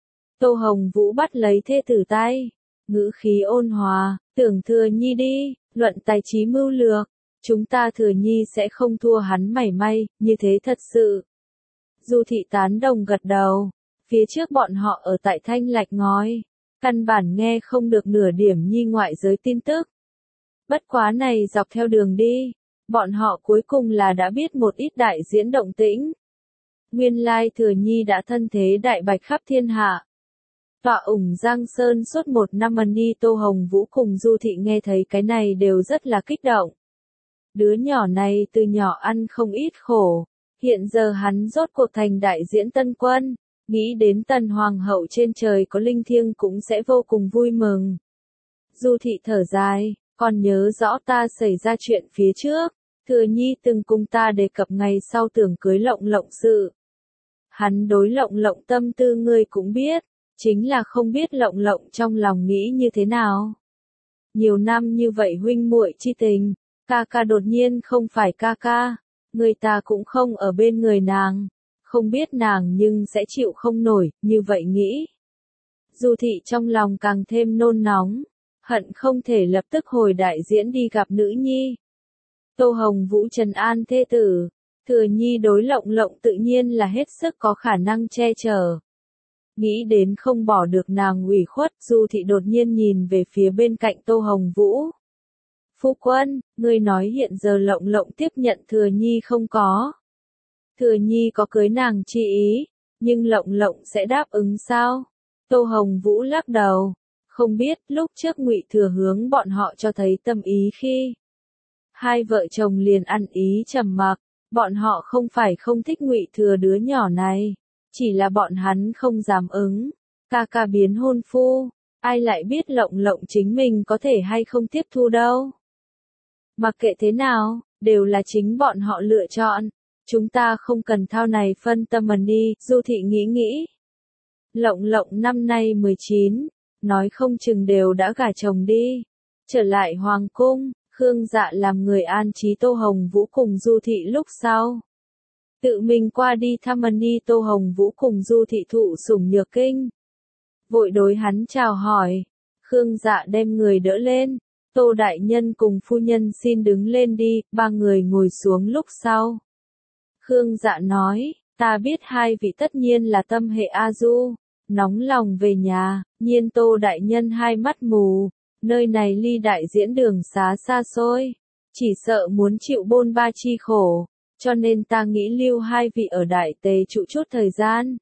Tô Hồng Vũ bắt lấy thê tử tay, ngữ khí ôn hòa, tưởng Thừa Nhi đi, luận tài trí mưu lược, chúng ta Thừa Nhi sẽ không thua hắn mảy may, như thế thật sự. Du Thị tán đồng gật đầu. Phía trước bọn họ ở tại Thanh Lạch Ngói, căn bản nghe không được nửa điểm nhi ngoại giới tin tức. Bất quá này dọc theo đường đi, bọn họ cuối cùng là đã biết một ít đại diễn động tĩnh. Nguyên lai Thừa Nhi đã thân thế đại bạch khắp thiên hạ. Tọa ủng Giang Sơn suốt 1 năm đi Tô Hồng Vũ cùng Du Thị nghe thấy cái này đều rất là kích động. Đứa nhỏ này từ nhỏ ăn không ít khổ, hiện giờ hắn rốt cuộc thành đại diễn tân quân, nghĩ đến Tần Hoàng hậu trên trời có linh thiêng cũng sẽ vô cùng vui mừng. Du Thị thở dài, còn nhớ rõ ta xảy ra chuyện phía trước, Thừa Nhi từng cùng ta đề cập ngày sau tưởng cưới Lộng Lộng sự. Hắn đối Lộng Lộng tâm tư ngươi cũng biết, chính là không biết Lộng Lộng trong lòng nghĩ như thế nào. Nhiều năm như vậy huynh muội chi tình, ca ca đột nhiên không phải ca ca, người ta cũng không ở bên người nàng, không biết nàng nhưng sẽ chịu không nổi, như vậy nghĩ. Du Thị trong lòng càng thêm nôn nóng, hận không thể lập tức hồi đại diễn đi gặp nữ nhi. Tô Hồng Vũ trấn an thê tử, Thừa Nhi đối Lộng Lộng tự nhiên là hết sức có khả năng che chở. Nghĩ đến không bỏ được nàng ủy khuất, Du Thị đột nhiên nhìn về phía bên cạnh Tô Hồng Vũ. Phu quân, ngươi nói hiện giờ Lộng Lộng tiếp nhận Thừa Nhi không có. Thừa Nhi có cưới nàng chi ý, nhưng Lộng Lộng sẽ đáp ứng sao? Tô Hồng Vũ lắc đầu, không biết lúc trước Ngụy Thừa hướng bọn họ cho thấy tâm ý khi. Hai vợ chồng liền ăn ý trầm mặc, bọn họ không phải không thích Ngụy Thừa đứa nhỏ này, chỉ là bọn hắn không dám ứng. Ca ca biến hôn phu, ai lại biết Lộng Lộng chính mình có thể hay không tiếp thu đâu. Mặc kệ thế nào, đều là chính bọn họ lựa chọn, chúng ta không cần thao này phân tâm đi, Du Thị nghĩ. Lộng Lộng năm nay 19, nói không chừng đều đã gả chồng đi. Trở lại Hoàng cung, Khương Dạ làm người an trí Tô Hồng Vũ cùng Du Thị lúc sau. Tự mình qua đi thăm đi Tô Hồng Vũ cùng Du Thị thụ sủng nhược kinh. Vội đối hắn chào hỏi, Khương Dạ đem người đỡ lên. Tô đại nhân cùng phu nhân xin đứng lên đi, ba người ngồi xuống lúc sau. Khương Dạ nói, ta biết hai vị tất nhiên là tâm hệ A Du, nóng lòng về nhà, nhiên Tô đại nhân hai mắt mù, nơi này ly đại diễn đường xá xa xôi, chỉ sợ muốn chịu bôn ba chi khổ, cho nên ta nghĩ lưu hai vị ở đại tề trụ chút thời gian.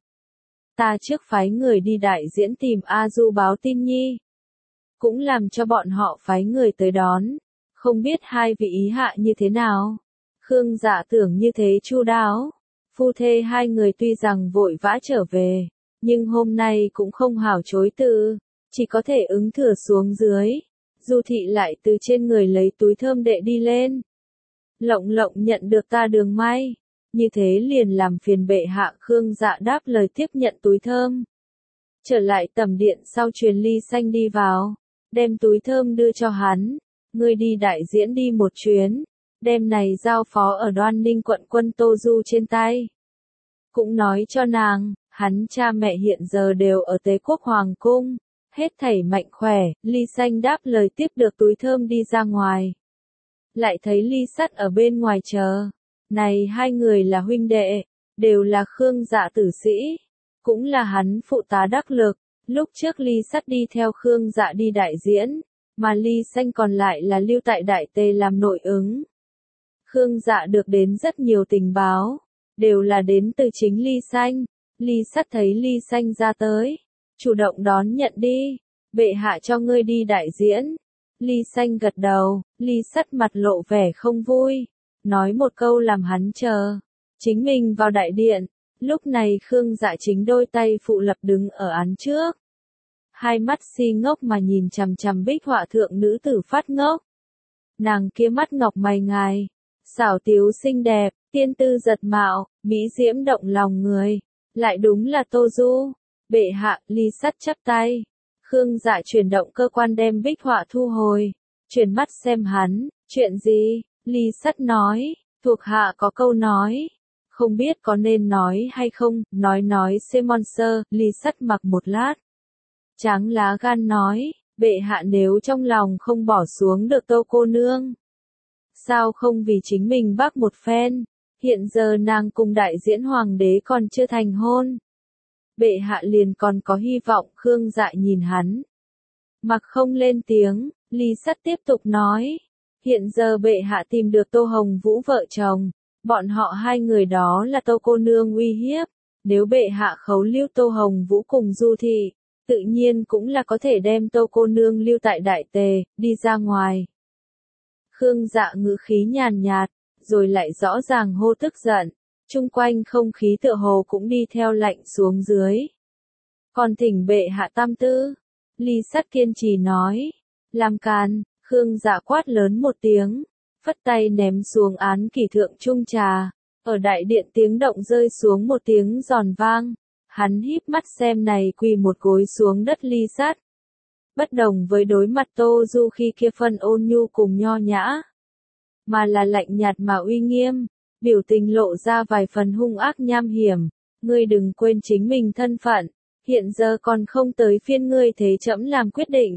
Ta trước phái người đi đại diễn tìm A Du báo tin nhi. Cũng làm cho bọn họ phái người tới đón, không biết hai vị ý hạ như thế nào. Khương Dạ tưởng như thế chu đáo, phu thê hai người tuy rằng vội vã trở về, nhưng hôm nay cũng không hảo chối từ, chỉ có thể ứng thừa xuống dưới. Du Thị lại từ trên người lấy túi thơm đệ đi lên. Lộng Lộng nhận được ta đường may, như thế liền làm phiền bệ hạ. Khương Dạ đáp lời tiếp nhận túi thơm. Trở lại tầm điện sau truyền ly xanh đi vào, đem túi thơm đưa cho hắn, ngươi đi đại diễn đi một chuyến, đem này giao phó ở Đoan Ninh quận quân Tô Du trên tay. Cũng nói cho nàng, hắn cha mẹ hiện giờ đều ở Tế Quốc Hoàng Cung, hết thảy mạnh khỏe. Ly xanh đáp lời tiếp được túi thơm đi ra ngoài. Lại thấy Ly Sắt ở bên ngoài chờ, này hai người là huynh đệ, đều là Khương Dạ tử sĩ, cũng là hắn phụ tá đắc lực. Lúc trước Ly Sắt đi theo Khương Dạ đi đại diễn, mà Ly Xanh còn lại là lưu tại Đại Tề làm nội ứng. Khương Dạ được đến rất nhiều tình báo, đều là đến từ chính Ly Xanh. Ly Sắt thấy Ly Xanh ra tới, chủ động đón nhận đi, bệ hạ cho ngươi đi đại diễn. Ly Xanh gật đầu, Ly Sắt mặt lộ vẻ không vui, nói một câu làm hắn chờ. Chính mình vào đại điện. Lúc này Khương Dạ chính đôi tay phụ lập đứng ở án trước. Hai mắt si ngốc mà nhìn chằm chằm bích họa thượng nữ tử phát ngốc. Nàng kia mắt ngọc mày ngài, xảo tiếu xinh đẹp, tiên tư giật mạo, mỹ diễm động lòng người. Lại đúng là Tô Du. Bệ hạ. Ly Sắt chắp tay. Khương Dạ chuyển động cơ quan đem bích họa thu hồi. Chuyển mắt xem hắn, chuyện gì? Ly Sắt nói, thuộc hạ có câu nói. Không biết có nên nói hay không, nói Semonser. Ly Sắt mặc một lát. Tráng lá gan nói, bệ hạ nếu trong lòng không bỏ xuống được Tô cô nương. Sao không vì chính mình bác một phen, Hiện giờ nàng cùng đại diễn hoàng đế còn chưa thành hôn. Bệ hạ liền còn có hy vọng. Khương Dạ nhìn hắn, mặc không lên tiếng. Ly Sắt tiếp tục nói, hiện giờ bệ hạ tìm được Tô Hồng Vũ vợ chồng, bọn họ hai người đó là Tô cô nương uy hiếp, nếu bệ hạ khấu lưu Tô Hồng Vũ cùng Du Thị, tự nhiên cũng là có thể đem Tô cô nương lưu tại Đại Tề, đi ra ngoài. Khương Dạ ngữ khí nhàn nhạt, rồi lại rõ ràng hô tức giận, chung quanh không khí tựa hồ cũng đi theo lạnh xuống dưới. Còn thỉnh bệ hạ tam tư. Ly Sắt kiên trì nói, làm càn. Khương Dạ quát lớn một tiếng, phất tay ném xuống án kỷ thượng chung trà, ở đại điện tiếng động rơi xuống một tiếng giòn vang, hắn híp mắt xem này quỳ một gối xuống đất Ly Sắt. Bất đồng với đối mặt Tô Du khi kia phân ôn nhu cùng nho nhã, mà là lạnh nhạt mà uy nghiêm, biểu tình lộ ra vài phần hung ác nham hiểm, ngươi đừng quên chính mình thân phận, hiện giờ còn không tới phiên ngươi thế trẫm làm quyết định.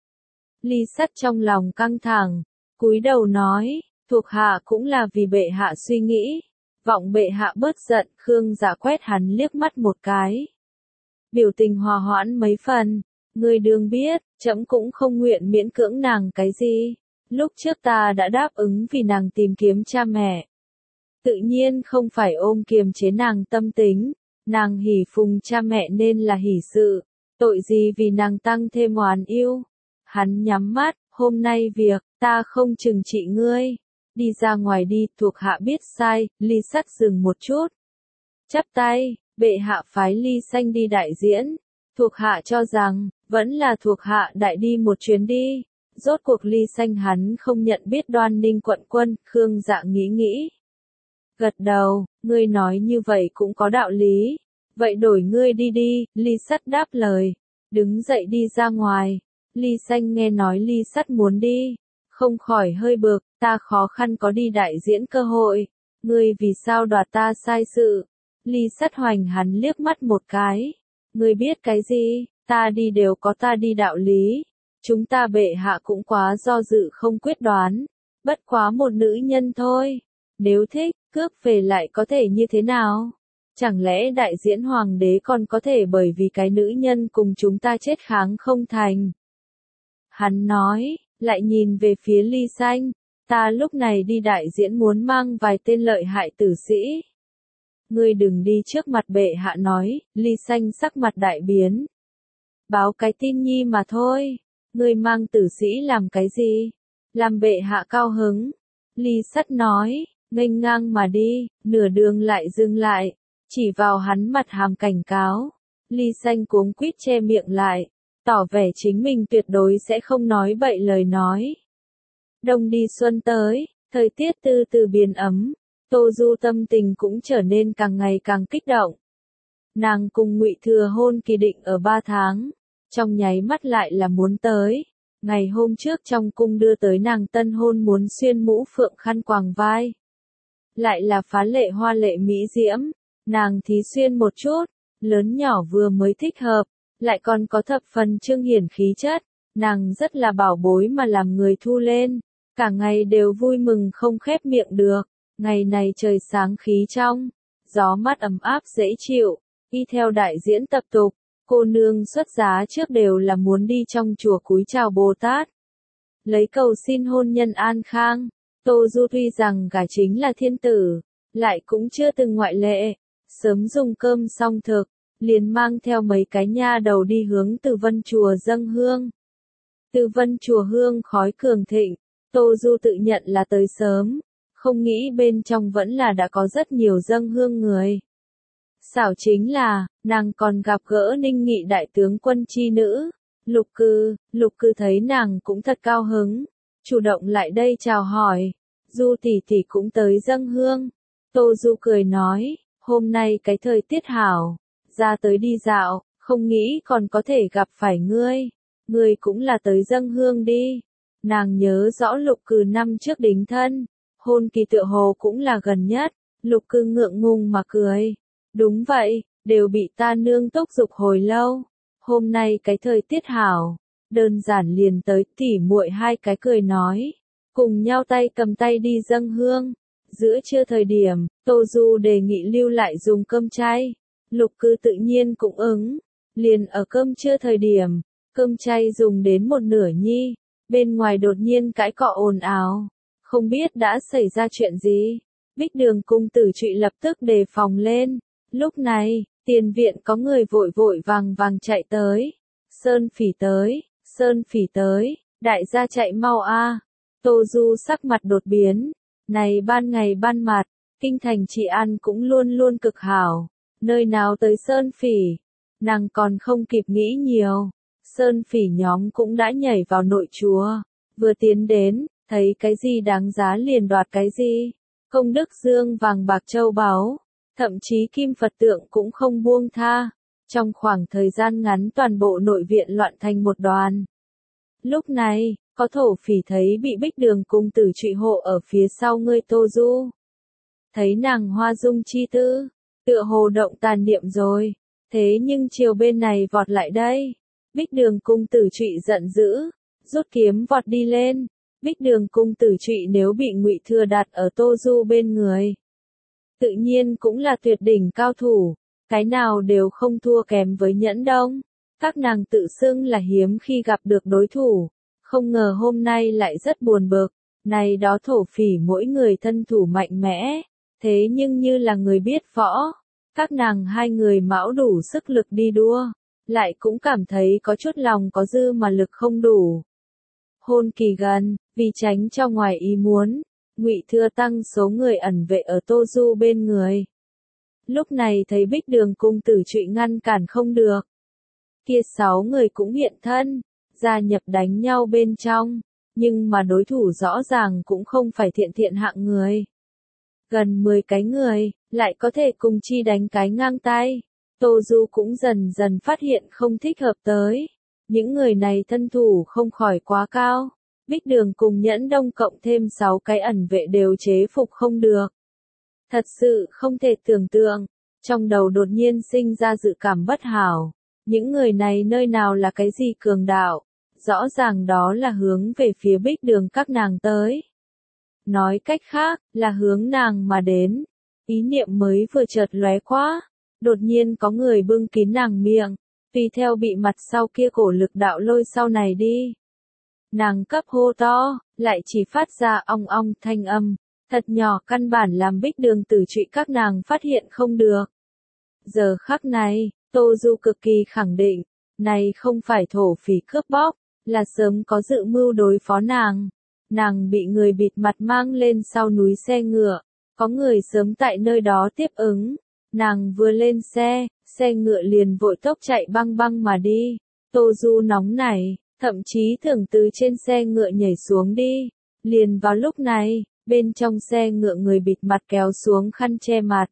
Ly Sắt trong lòng căng thẳng, cúi đầu nói, thuộc hạ cũng là vì bệ hạ suy nghĩ, vọng bệ hạ bớt giận. Khương Dạ quét hắn liếc mắt một cái, biểu tình hòa hoãn mấy phần, ngươi đương biết, trẫm cũng không nguyện miễn cưỡng nàng cái gì, lúc trước ta đã đáp ứng vì nàng tìm kiếm cha mẹ, tự nhiên không phải ôm kiềm chế nàng tâm tính, nàng hỉ phùng cha mẹ nên là hỉ sự, tội gì vì nàng tăng thêm oán yêu. Hắn nhắm mắt, hôm nay việc, ta không trừng trị ngươi. Đi ra ngoài đi, thuộc hạ biết sai. Ly Sắt dừng một chút, chắp tay, bệ hạ phái Ly Xanh đi đại diễn. Thuộc hạ cho rằng, vẫn là thuộc hạ đại đi một chuyến đi. Rốt cuộc Ly Xanh hắn không nhận biết Đoan Ninh quận quân. Khương Dạ nghĩ. Gật đầu, ngươi nói như vậy cũng có đạo lý. Vậy đổi ngươi đi đi. Ly Sắt đáp lời, đứng dậy đi ra ngoài. Ly Xanh nghe nói Ly Sắt muốn đi, không khỏi hơi bực, ta khó khăn có đi đại diễn cơ hội, ngươi vì sao đoạt ta sai sự. Ly Sắt hoành hắn liếc mắt một cái, ngươi biết cái gì, ta đi đều có ta đi đạo lý, chúng ta bệ hạ cũng quá do dự không quyết đoán, bất quá một nữ nhân thôi, nếu thích, cướp về lại có thể như thế nào? Chẳng lẽ đại diễn hoàng đế còn có thể bởi vì cái nữ nhân cùng chúng ta chết kháng không thành? Hắn nói, lại nhìn về phía Ly Xanh, ta lúc này đi đại diễn muốn mang vài tên lợi hại tử sĩ. Ngươi đừng đi trước mặt bệ hạ nói. Ly Xanh sắc mặt đại biến. Báo cái tin nhi mà thôi, ngươi mang tử sĩ làm cái gì? Làm bệ hạ cao hứng. Ly Sắt nói, nghênh ngang mà đi, nửa đường lại dừng lại, chỉ vào hắn mặt hàm cảnh cáo. Ly Xanh cuống quýt che miệng lại, tỏ vẻ chính mình tuyệt đối sẽ không nói bậy lời nói. Đông đi xuân tới, thời tiết từ từ biến ấm, Tô Du tâm tình cũng trở nên càng ngày càng kích động. Nàng cùng Ngụy Thừa hôn kỳ định ở 3 tháng, trong nháy mắt lại là muốn tới. Ngày hôm trước trong cung đưa tới nàng tân hôn muốn xuyên mũ phượng khăn quàng vai. Lại là phá lệ hoa lệ mỹ diễm, nàng thí xuyên một chút, lớn nhỏ vừa mới thích hợp, lại còn có thập phần trưng hiển khí chất, nàng rất là bảo bối mà làm người thu lên, cả ngày đều vui mừng không khép miệng được. Ngày này trời sáng khí trong, gió mát ấm áp dễ chịu, y theo đại diễn tập tục, cô nương xuất giá trước đều là muốn đi trong chùa cúi chào Bồ Tát, lấy cầu xin hôn nhân an khang. Tô Du tuy rằng gả chính là thiên tử, lại cũng chưa từng ngoại lệ, sớm dùng cơm xong thực, liền mang theo mấy cái nha đầu đi hướng Từ Vân chùa dâng hương. Từ Vân chùa hương khói cường thịnh, Tô Du tự nhận là tới sớm, không nghĩ bên trong vẫn là đã có rất nhiều dâng hương người. Xảo chính là, nàng còn gặp gỡ Ninh Nghị đại tướng quân chi nữ, Lục Cư thấy nàng cũng thật cao hứng, chủ động lại đây chào hỏi, Du tỷ tỷ cũng tới dâng hương. Tô Du cười nói, hôm nay cái thời tiết hảo, ra tới đi dạo, không nghĩ còn có thể gặp phải ngươi cũng là tới dâng hương đi. Nàng nhớ rõ Lục Cư năm trước đính thân, hôn kỳ tựa hồ cũng là gần nhất. Lục Cư ngượng ngùng mà cười, đúng vậy, đều bị ta nương thúc giục hồi lâu, hôm nay cái thời tiết hảo, đơn giản liền tới. Tỉ muội hai cái cười nói, cùng nhau tay cầm tay đi dâng hương. Giữa trưa thời điểm, Tô Du đề nghị lưu lại dùng cơm chay. Lục Cư tự nhiên cũng ứng. Liền ở cơm trưa thời điểm, cơm chay dùng đến một nửa nhi, bên ngoài đột nhiên cãi cọ ồn ào. Không biết đã xảy ra chuyện gì. Bích Đường cung tử trụy lập tức đề phòng lên. Lúc này, tiền viện có người vội vội vàng vàng chạy tới. Sơn Phỉ tới, Sơn Phỉ tới, đại gia chạy mau a. Tô Du sắc mặt đột biến. Này ban ngày ban mặt, kinh thành trị an cũng luôn luôn cực hảo. Nơi nào tới Sơn Phỉ? Nàng còn không kịp nghĩ nhiều. Sơn Phỉ nhóm cũng đã nhảy vào nội chùa. Vừa tiến đến, thấy cái gì đáng giá liền đoạt cái gì. Công đức dương vàng bạc châu báu. Thậm chí kim Phật tượng cũng không buông tha. Trong khoảng thời gian ngắn toàn bộ nội viện loạn thành một đoàn. Lúc này, có thổ phỉ thấy bị Bích Đường cung tử trụy hộ ở phía sau ngươi Tô Du. Thấy nàng hoa dung chi tư, tựa hồ động tàn niệm rồi. Thế nhưng chiều bên này vọt lại đây. Bích Đường cung tử trụy giận dữ, rút kiếm vọt đi lên. Bích Đường cung tử trụy nếu bị Ngụy Thừa đặt ở Tô Du bên người, tự nhiên cũng là tuyệt đỉnh cao thủ, cái nào đều không thua kém với Nhẫn Đông. Các nàng tự xưng là hiếm khi gặp được đối thủ, không ngờ hôm nay lại rất buồn bực. Này đó thổ phỉ mỗi người thân thủ mạnh mẽ, thế nhưng như là người biết võ, các nàng hai người mão đủ sức lực đi đua, lại cũng cảm thấy có chút lòng có dư mà lực không đủ. Hôn kỳ gần, vì tránh cho ngoài ý muốn, Ngụy Thừa tăng số người ẩn vệ ở Tô Du bên người. Lúc này thấy Bích Đường cung tử trụy ngăn cản không được. Kia 6 người cũng hiện thân, gia nhập đánh nhau bên trong, nhưng mà đối thủ rõ ràng cũng không phải thiện thiện hạng người. Gần 10 cái người, lại có thể cùng chi đánh cái ngang tay. Tô Du cũng dần dần phát hiện không thích hợp tới. Những người này thân thủ không khỏi quá cao. Bích Đường cùng Nhẫn Đông cộng thêm 6 cái ẩn vệ đều chế phục không được. Thật sự không thể tưởng tượng. Trong đầu đột nhiên sinh ra dự cảm bất hảo. Những người này nơi nào là cái gì cường đạo. Rõ ràng đó là hướng về phía Bích Đường các nàng tới. Nói cách khác, là hướng nàng mà đến. Ý niệm mới vừa chợt lóe quá. Đột nhiên có người bưng kín nàng miệng. Tùy theo bị mặt sau kia cổ lực đạo lôi sau này đi. Nàng cấp hô to, lại chỉ phát ra ong ong thanh âm. Thật nhỏ căn bản làm Bích Đường tử trụy các nàng phát hiện không được. Giờ khắc này, Tô Du cực kỳ khẳng định. Này không phải thổ phỉ cướp bóc, là sớm có dự mưu đối phó nàng. Nàng bị người bịt mặt mang lên sau núi xe ngựa. Có người sớm tại nơi đó tiếp ứng. Nàng vừa lên xe, xe ngựa liền vội tốc chạy băng băng mà đi. Tô Du nóng nảy, thậm chí tưởng từ trên xe ngựa nhảy xuống đi. Liền vào lúc này, bên trong xe ngựa người bịt mặt kéo xuống khăn che mặt.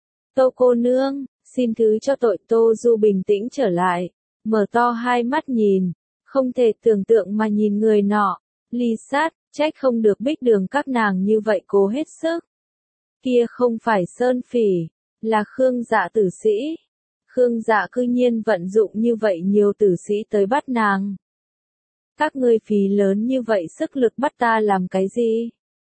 Tô cô nương, xin thứ cho tội. Tô Du bình tĩnh trở lại, mở to hai mắt nhìn, không thể tưởng tượng mà nhìn người nọ. Ly Sát, trách không được Bích Đường các nàng như vậy cố hết sức. Kia không phải Sơn Phỉ, là Khương Dạ tử sĩ. Khương Dạ cư nhiên vận dụng như vậy nhiều tử sĩ tới bắt nàng. Các ngươi phí lớn như vậy sức lực bắt ta làm cái gì?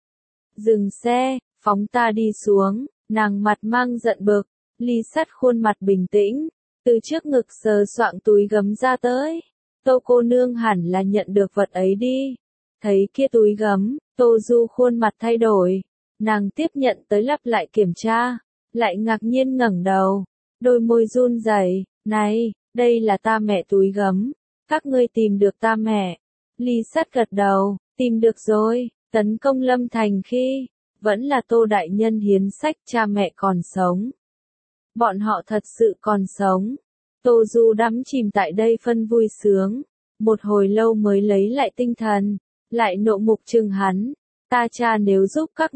Dừng xe, phóng ta đi xuống. Nàng mặt mang giận bực. Ly Sát khuôn mặt bình tĩnh, từ trước ngực sờ soạng túi gấm ra tới. Tô cô nương hẳn là nhận được vật ấy đi. Thấy kia túi gấm, Tô Du khuôn mặt thay đổi. Nàng tiếp nhận tới lặp lại kiểm tra, lại ngạc nhiên ngẩng đầu, đôi môi run rẩy. Này, đây là ta mẹ túi gấm. Các ngươi tìm được ta mẹ. Ly Sát gật đầu, tìm được rồi. Tấn công Lâm Thành khi, vẫn là Tô đại nhân hiến sách cha mẹ còn sống. Bọn họ thật sự còn sống. Tô Du đắm chìm tại đây phân vui sướng. Một hồi lâu mới lấy lại tinh thần, lại nộ mục trừng hắn. Ta cha nếu giúp các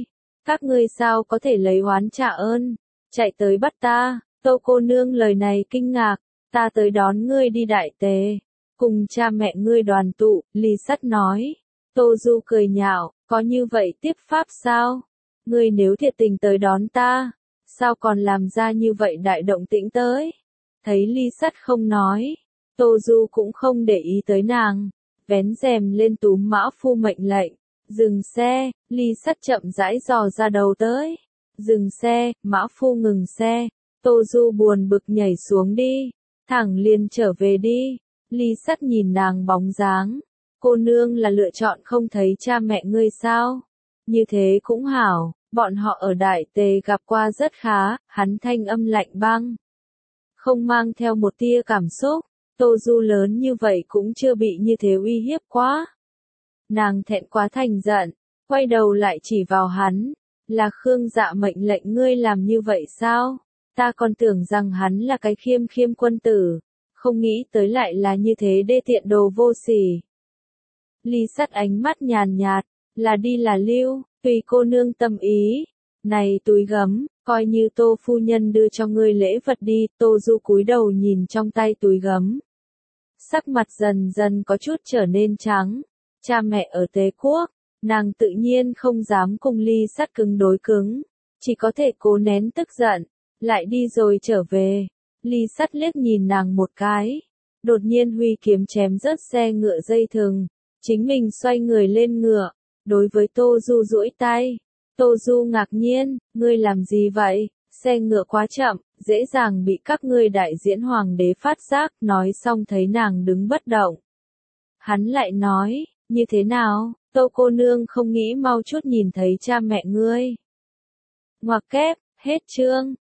ngươi sao có thể lấy oán trả ơn, chạy tới bắt ta. Tô cô nương lời này kinh ngạc, ta tới đón ngươi đi Đại Tề, cùng cha mẹ ngươi đoàn tụ. Ly Sát nói. Tô Du cười nhạo, có như vậy tiếp pháp sao? Ngươi nếu thiệt tình tới đón ta, sao còn làm ra như vậy đại động tĩnh tới? Thấy Ly Sát không nói, Tô Du cũng không để ý tới nàng, vén rèm lên túm mã phu mệnh lệnh, Dừng xe, Ly Sắt chậm rãi dò ra đầu tới. Dừng xe, mã phu ngừng xe. Tô Du buồn bực nhảy xuống đi. Thẳng liền trở về đi. Ly Sắt nhìn nàng bóng dáng. Cô nương là lựa chọn không thấy cha mẹ ngươi sao? Như thế cũng hảo, bọn họ ở Đại Tề gặp qua rất khá, hắn thanh âm lạnh băng. Không mang theo một tia cảm xúc, Tô Du lớn như vậy cũng chưa bị như thế uy hiếp quá. Nàng thẹn quá thành giận, quay đầu lại chỉ vào hắn, là Khương Dạ mệnh lệnh ngươi làm như vậy sao? Ta còn tưởng rằng hắn là cái khiêm khiêm quân tử, không nghĩ tới lại là như thế đê tiện đồ vô sỉ. Ly Sắt ánh mắt nhàn nhạt, là đi là lưu, tùy cô nương tâm ý. Này túi gấm, coi như Tô phu nhân đưa cho ngươi lễ vật đi. Tô Du cúi đầu nhìn trong tay túi gấm. Sắc mặt dần dần có chút trở nên trắng. Cha mẹ ở Tế Quốc, nàng tự nhiên không dám cùng Ly Sắt cứng đối cứng, chỉ có thể cố nén tức giận, lại đi rồi trở về. Ly Sắt liếc nhìn nàng một cái, đột nhiên huy kiếm chém rớt xe ngựa dây thừng, chính mình xoay người lên ngựa, đối với Tô Du duỗi tay. Tô Du ngạc nhiên, ngươi làm gì vậy? Xe ngựa quá chậm, dễ dàng bị các ngươi đại diễn hoàng đế phát giác. Nói xong thấy nàng đứng bất động, hắn lại nói, như thế nào, Tô cô nương không nghĩ mau chút nhìn thấy cha mẹ ngươi. Ngoặc kép, hết chương.